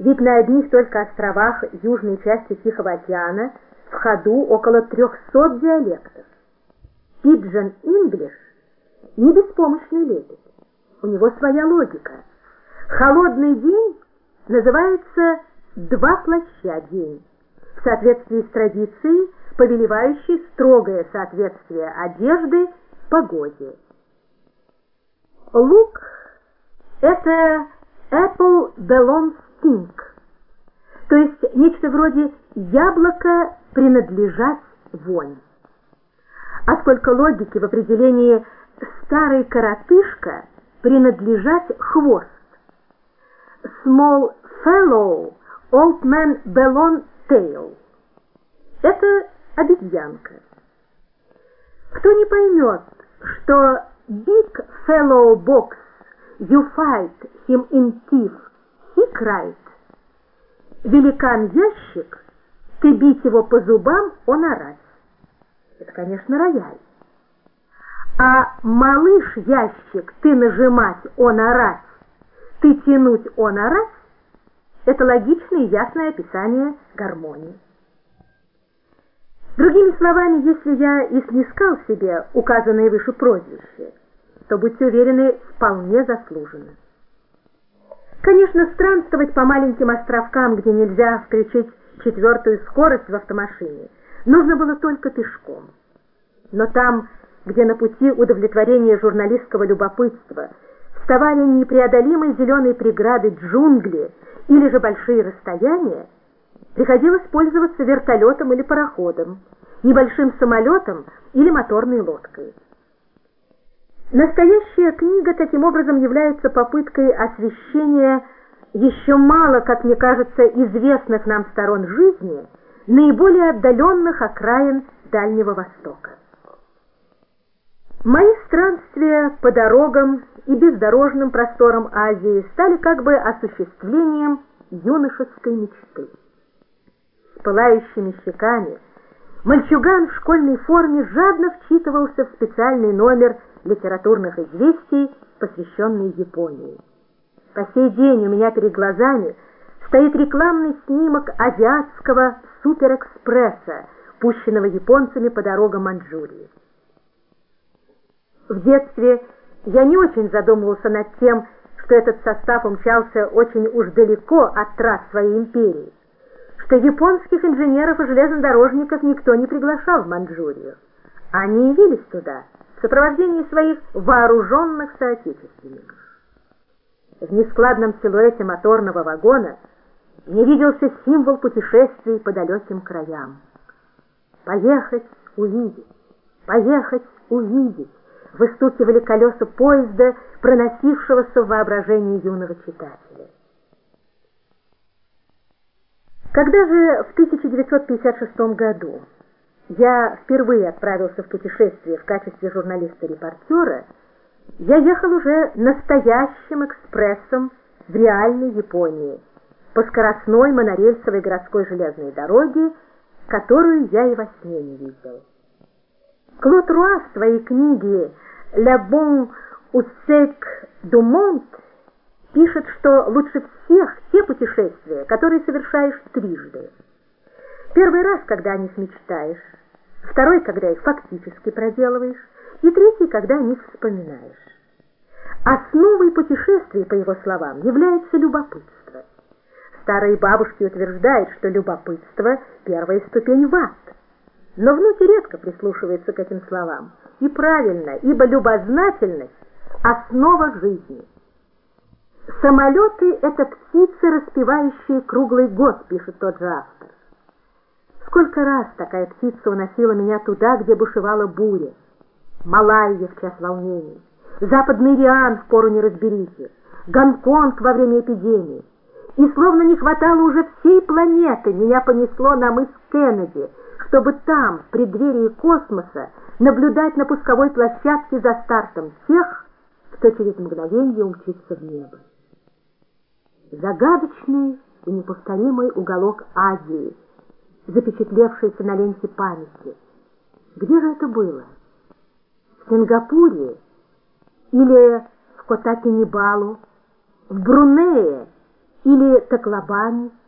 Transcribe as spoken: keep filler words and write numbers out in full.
Ведь на одних только островах южной части Тихого океана в ходу около трехсот диалектов. Пиджин Инглиш не беспомощный лепет. У него своя логика. Холодный день называется «два плаща день», в соответствии с традицией, повелевающей строгое соответствие одежды погоде. Лук – это apple belongs stink, то есть нечто вроде яблоко принадлежать вонь. А сколько логики в определении «старый коротышка» принадлежать хвост. Small fellow, old man belong tail. Это обезьянка. Кто не поймет, что big fellow box, you fight him in teeth, he cried. Великан-ящик, ты бить его по зубам, он орать. Это, конечно, рояль. А малыш-ящик, ты нажимать, он орать, ты тянуть, он орать, это логичное и ясное описание гармонии. Другими словами, если я и снискал себе указанное выше прозвище, то, будьте уверены, вполне заслуженно. Конечно, странствовать по маленьким островкам, где нельзя включить четвертую скорость в автомашине, нужно было только пешком. Но там, где на пути удовлетворения журналистского любопытства вставали непреодолимые зеленые преграды джунгли или же большие расстояния, приходилось пользоваться вертолетом или пароходом, небольшим самолетом или моторной лодкой. Настоящая книга таким образом является попыткой освещения еще мало, как мне кажется, известных нам сторон жизни, наиболее отдаленных окраин Дальнего Востока. Мои странствия по дорогам и бездорожным просторам Азии стали как бы осуществлением юношеской мечты. С пылающими щеками мальчуган в школьной форме жадно вчитывался в специальный номер литературных известий, посвященный Японии. По сей день у меня перед глазами стоит рекламный снимок азиатского суперэкспресса, пущенного японцами по дорогам Маньчжурии. В детстве я не очень задумывался над тем, что этот состав умчался очень уж далеко от трасс своей империи, что японских инженеров и железнодорожников никто не приглашал в Маньчжурию. Они явились туда в сопровождении своих вооруженных соотечественников. В нескладном силуэте моторного вагона мне виделся символ путешествий по далеким краям. Поехать, увидеть, поехать, увидеть, выстукивали колеса поезда, проносившегося в воображении юного читателя. Когда же в тысяча девятьсот пятьдесят шестом году я впервые отправился в путешествие в качестве журналиста-репортера, я ехал уже настоящим экспрессом в реальной Японии по скоростной монорельсовой городской железной дороге, которую я и во сне не видел. Клод Руа в своей книге «La bonne usec du monde» пишет, что лучше всех те путешествия, которые совершаешь трижды. Первый раз, когда о них мечтаешь, второй, когда их фактически проделываешь, и третий, когда о них вспоминаешь. Основой путешествий, по его словам, является любопытство. Старые бабушки утверждают, что любопытство – первая ступень в ад. Но внуки редко прислушиваются к этим словам. И правильно, ибо любознательность – основа жизни. «Самолеты – это птицы, распевающие круглый год», – пишет тот же автор. Сколько раз такая птица уносила меня туда, где бушевала буря. Малайя в час волнений, Западный Риан в пору неразберихи, Гонконг во время эпидемии. И словно не хватало уже всей планеты, меня понесло на мыс Кеннеди, чтобы там, в преддверии космоса, наблюдать на пусковой площадке за стартом тех, кто через мгновенье умчится в небо. Загадочный и неповторимый уголок Азии, запечатлевшийся на ленте памяти. Где же это было? В Сингапуре? Или в Кота-Кинабалу? В Брунее? или Таклобане.